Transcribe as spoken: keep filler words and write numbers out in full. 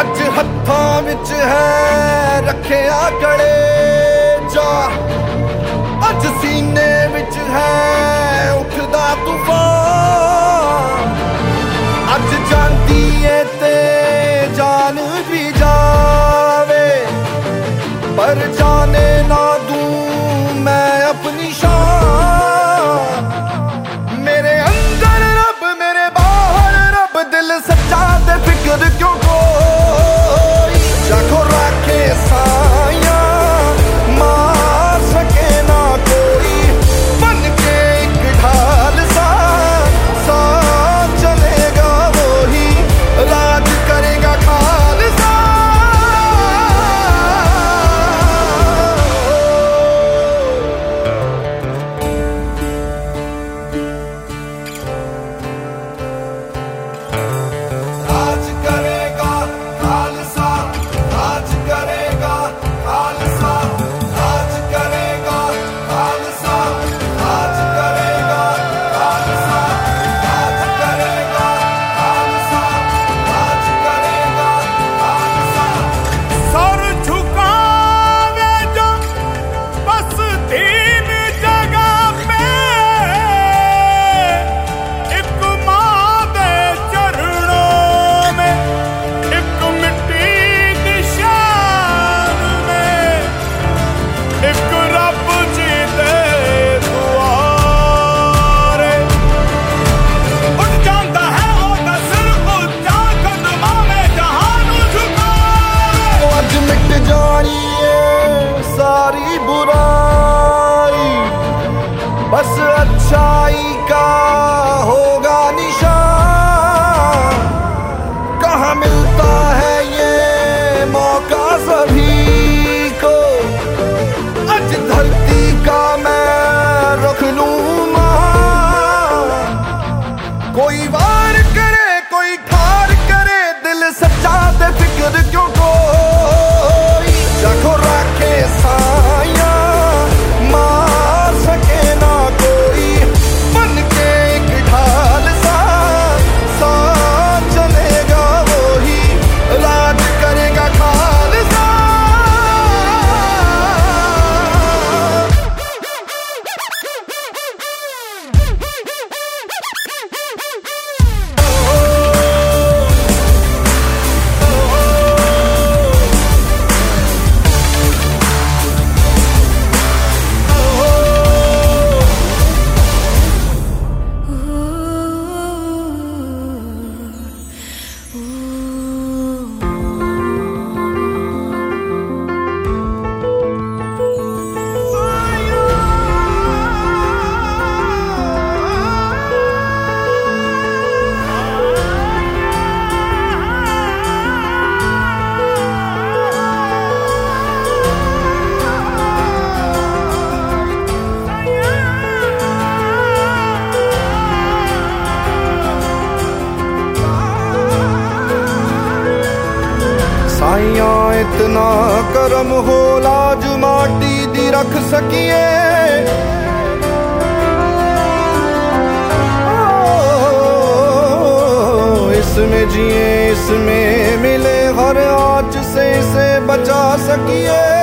अज हत्थां विच है रखे आकड़े जा, अज सीने विच है उठदा तूफान। अज जांदी है ते जान भी जावे, पर जाने ना दूं मैं अपनी शान। मेरे अंदर रब मेरे बाहर रब, दिल सच्चा ते फिक्र क्यों कोई। जाको रखे साया मार सके ना कोई, बन के एक ढाल सा सा चलेगा वही, राज करेगा खालसा। राज करेगा खालसा, राज करेगा खालसा, राज करेगा खालसा, राज करेगा खालसा, राज करेगा खालसा, राज करेगा खालसा। सर झुकावे जो बस तीन जगह पे, एक माँ दे चरणों में, एक मिट्टी दी शान में, एक रब जी दे दुआरे। उठ जाता है ओदा सिर ऊंचा, कदमां में जहान झुकावे। आज मिट जानी है सारी बुराई, बस अच्छाई का होगा निशान। कहाँ मिलता है ये मौका सभी को, आज धरती का मैं रख लूं मान। कोई वार करे कोई ठार करे, दिल सच्चा ते फिक्र क्यों कोई। जाको रखे साया मार सके ना कोई, बन के एक ढाल सा सा चलेगा वही, राज करेगा खालसा। साइया इतना करम हो लाज माटी दी रख सकिए। ओ, इसमें जिए इसमें मिले हर आँच से इसे बचा सकिए।